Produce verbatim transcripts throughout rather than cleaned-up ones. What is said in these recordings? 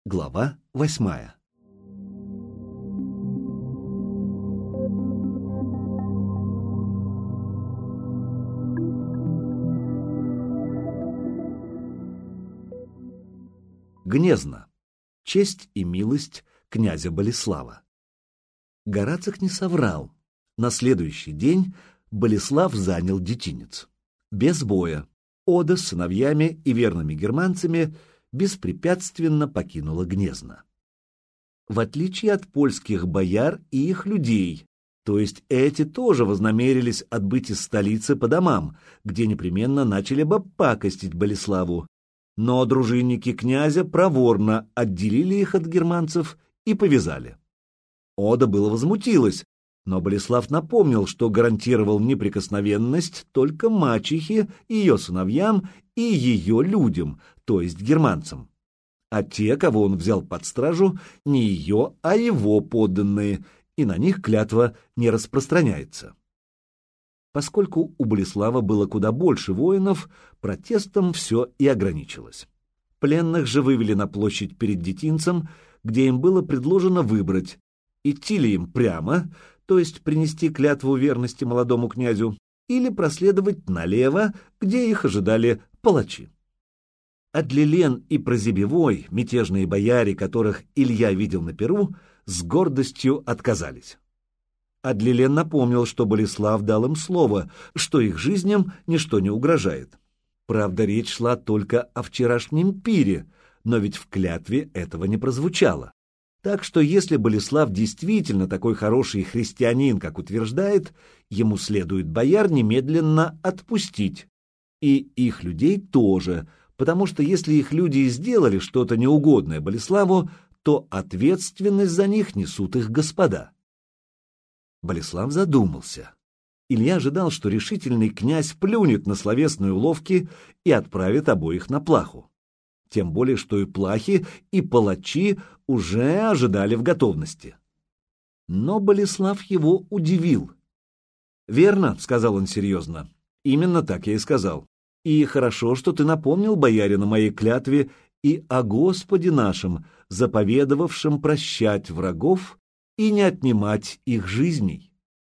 Глава восьмая. Гнезно. Честь и милость князя Болеслава. Горацик не соврал. На следующий день Болеслав занял детинец. Без боя. Ода с сыновьями и верными германцами беспрепятственно покинула Гнезно. В отличие от польских бояр и их людей, то есть эти тоже вознамерились отбыть из столицы по домам, где непременно начали бы пакостить Болеславу, но дружинники князя проворно отделили их от германцев и повязали. Ода было возмутилась, но Болеслав напомнил, что гарантировал неприкосновенность только мачехе, ее сыновьям и ее людям, то есть германцам. А те, кого он взял под стражу, не ее, а его подданные, и на них клятва не распространяется. Поскольку у Болеслава было куда больше воинов, протестом все и ограничилось. Пленных же вывели на площадь перед детинцем, где им было предложено выбрать, идти ли им прямо, то есть принести клятву верности молодому князю, или проследовать налево, где их ожидали палачи. Адлилен и Прозебевой, мятежные бояре, которых Илья видел на Перу, с гордостью отказались. Адлилен напомнил, что Болеслав дал им слово, что их жизням ничто не угрожает. Правда, речь шла только о вчерашнем пире, но ведь в клятве этого не прозвучало. Так что если Болеслав действительно такой хороший христианин, как утверждает, ему следует бояр немедленно отпустить. И их людей тоже, потому что если их люди и сделали что-то неугодное Болеславу, то ответственность за них несут их господа. Болеслав задумался. Илья ожидал, что решительный князь плюнет на словесные уловки и отправит обоих на плаху. Тем более, что и плахи, и палачи уже ожидали в готовности. Но Болеслав его удивил. «Верно», — сказал он серьезно, — «именно так я и сказал. И хорошо, что ты напомнил боярину о моей клятве и о Господе нашем, заповедовавшем прощать врагов и не отнимать их жизней».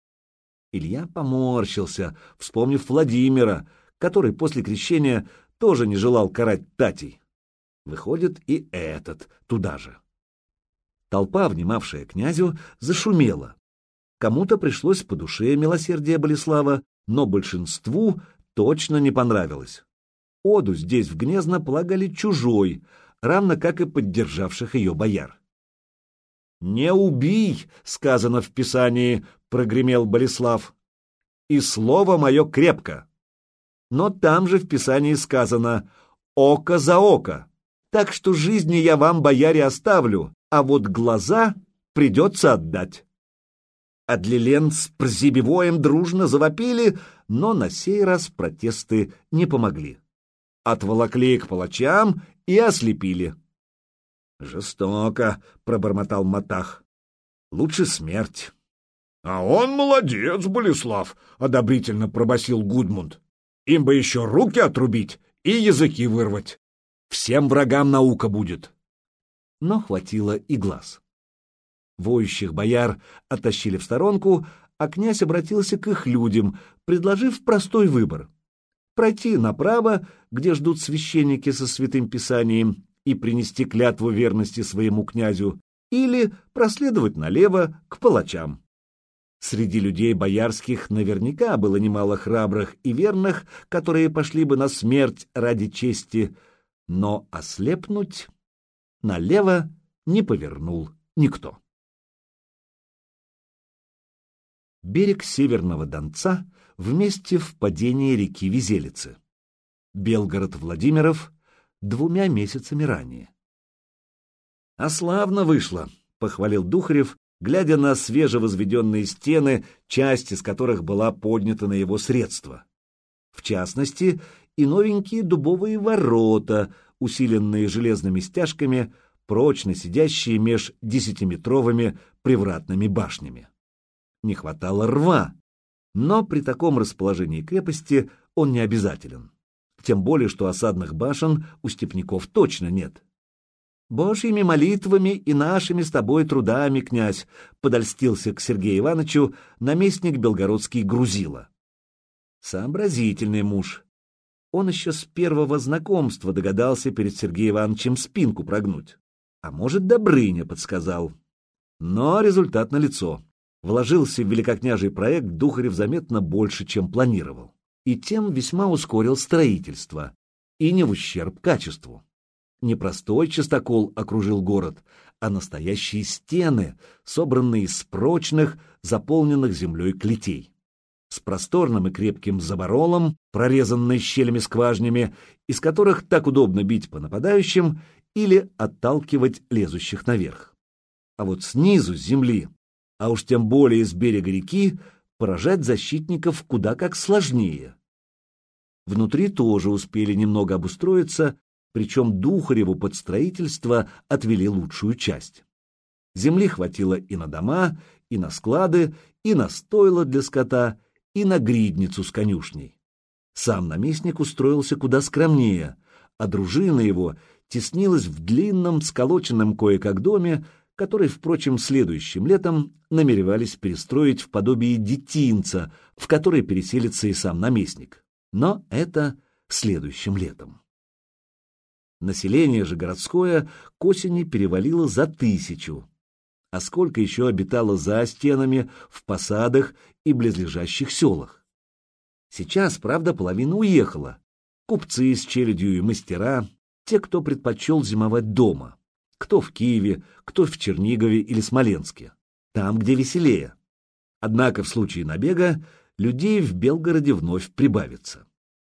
Илья поморщился, вспомнив Владимира, который после крещения тоже не желал карать татей. Выходит, и этот туда же. Толпа, внимавшая князю, зашумела. Кому-то пришлось по душе милосердие Болеслава, но большинству точно не понравилось. Оду здесь в Гнезно полагали чужой, равно как и поддержавших ее бояр. «Не убий», — сказано в Писании, — прогремел Болеслав, — «и слово мое крепко». Но там же в Писании сказано «око за око». Так что жизни я вам, бояре, оставлю, а вот глаза придется отдать. Адлилен с Прозебевоем дружно завопили, но на сей раз протесты не помогли. Отволокли к палачам и ослепили. «Жестоко», — пробормотал Матах. «Лучше смерть». «А он молодец, Болеслав», — одобрительно пробасил Гудмунд. «Им бы еще руки отрубить и языки вырвать. Всем врагам наука будет». Но хватило и глаз. Воющих бояр оттащили в сторонку, а князь обратился к их людям, предложив простой выбор: пройти направо, где ждут священники со святым писанием, и принести клятву верности своему князю, или проследовать налево к палачам. Среди людей боярских наверняка было немало храбрых и верных, которые пошли бы на смерть ради чести, но ослепнуть налево не повернул никто. Берег Северного Донца в месте впадения реки Визелицы. Белгород-Владимиров двумя месяцами ранее. «А славно вышло», — похвалил Духарев, глядя на свежевозведенные стены, часть из которых была поднята на его средства. В частности, и новенькие дубовые ворота, усиленные железными стяжками, прочно сидящие меж десятиметровыми привратными башнями. Не хватало рва, но при таком расположении крепости он не обязателен. Тем более, что осадных башен у степняков точно нет. Божьими молитвами и нашими с тобой трудами, князь, подольстился к Сергею Ивановичу наместник белгородский Грузила. Сообразительный муж. Он еще с первого знакомства догадался перед Сергеем Ивановичем спинку прогнуть. А может, Добрыня подсказал. Но результат налицо. Вложился в великокняжий проект Духарев заметно больше, чем планировал. И тем весьма ускорил строительство. И не в ущерб качеству. Не простой частокол окружил город, а настоящие стены, собранные из прочных, заполненных землей клетей. С просторным и крепким заборолом, прорезанной щелями-скважнями, из которых так удобно бить по нападающим или отталкивать лезущих наверх. А вот снизу, с земли, а уж тем более с берега реки, поражать защитников куда как сложнее. Внутри тоже успели немного обустроиться, причем Духареву под строительство отвели лучшую часть. Земли хватило и на дома, и на склады, и на стойла для скота, и на гридницу с конюшней. Сам наместник устроился куда скромнее, а дружина его теснилась в длинном, сколоченном кое-как доме, который, впрочем, следующим летом намеревались перестроить в подобие детинца, в который переселится и сам наместник. Но это следующим летом. Население же городское к осени перевалило за тысячу. А сколько еще обитало за стенами, в посадах и близлежащих селах? Сейчас, правда, половина уехала. Купцы с челядью и мастера, те, кто предпочел зимовать дома. Кто в Киеве, кто в Чернигове или Смоленске. Там, где веселее. Однако в случае набега людей в Белгороде вновь прибавится.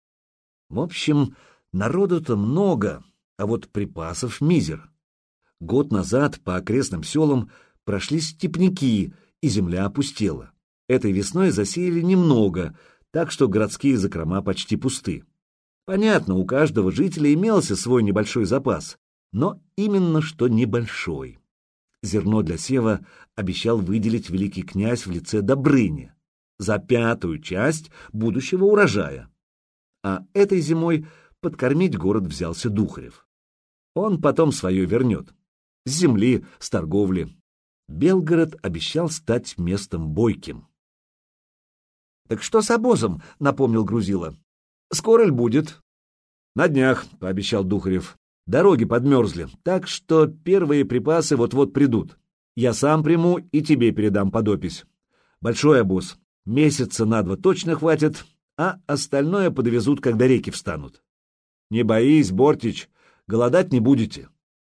В общем, народу-то много, а вот припасов мизер. Год назад по окрестным селам прошли степняки, и земля опустела. Этой весной засеяли немного, так что городские закрома почти пусты. Понятно, у каждого жителя имелся свой небольшой запас, но именно что небольшой. Зерно для сева обещал выделить великий князь в лице Добрыни за пятую часть будущего урожая. А этой зимой подкормить город взялся Духарев. Он потом свое вернет. С земли, с торговли. Белгород обещал стать местом бойким. — Так что с обозом? — напомнил Грузила. — Скоро ль будет? — На днях, — пообещал Духарев. — Дороги подмерзли, так что первые припасы вот-вот придут. Я сам приму и тебе передам под опись. Большой обоз. Месяца на два точно хватит, а остальное подвезут, когда реки встанут. Не боись, Бортич, голодать не будете.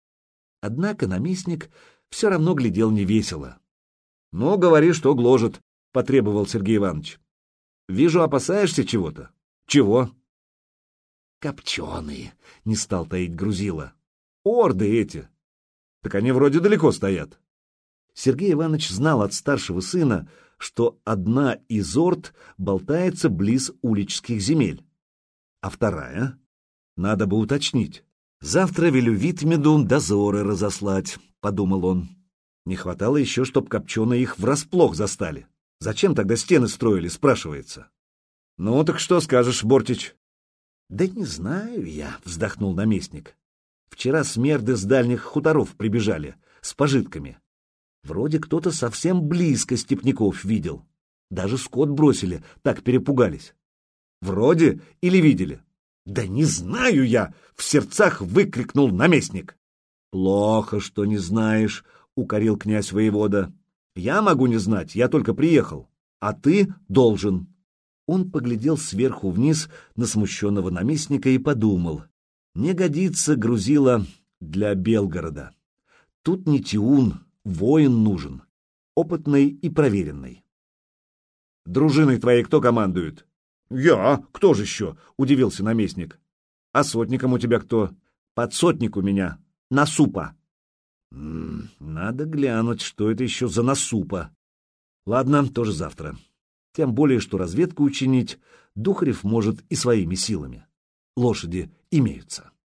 Однако наместник все равно глядел невесело. — Ну, говори, что гложет, — потребовал Сергей Иванович. — Вижу, опасаешься чего-то. — Чего? — Копченые, — не стал таить Грузила. — Орды эти. — Так они вроде далеко стоят. Сергей Иванович знал от старшего сына, что одна из орд болтается близ уличских земель. А вторая? Надо бы уточнить. Завтра велю Витмеду дозоры разослать, — подумал он. Не хватало еще, чтоб копченые их врасплох застали. Зачем тогда стены строили, спрашивается. — Ну, так что скажешь, Бортич? — Да не знаю я, — вздохнул наместник. Вчера смерды с дальних хуторов прибежали, с пожитками. Вроде кто-то совсем близко степняков видел. Даже скот бросили, так перепугались. Вроде или видели? Да не знаю я, в сердцах выкрикнул наместник. Плохо, что не знаешь, укорил князь воевода. Я могу не знать, я только приехал, а ты должен. Он поглядел сверху вниз на смущенного наместника и подумал: не годится Грузила для Белгорода. Тут не тиун, воин нужен, опытный и проверенный. Дружиной твоей кто командует? Я, кто же еще? Удивился наместник. А сотником у тебя кто? Подсотник у меня, Насупа. М-м, надо глянуть, что это еще за Насупа. Ладно, тоже завтра. Тем более, что разведку учинить Духарев может и своими силами. Лошади имеются.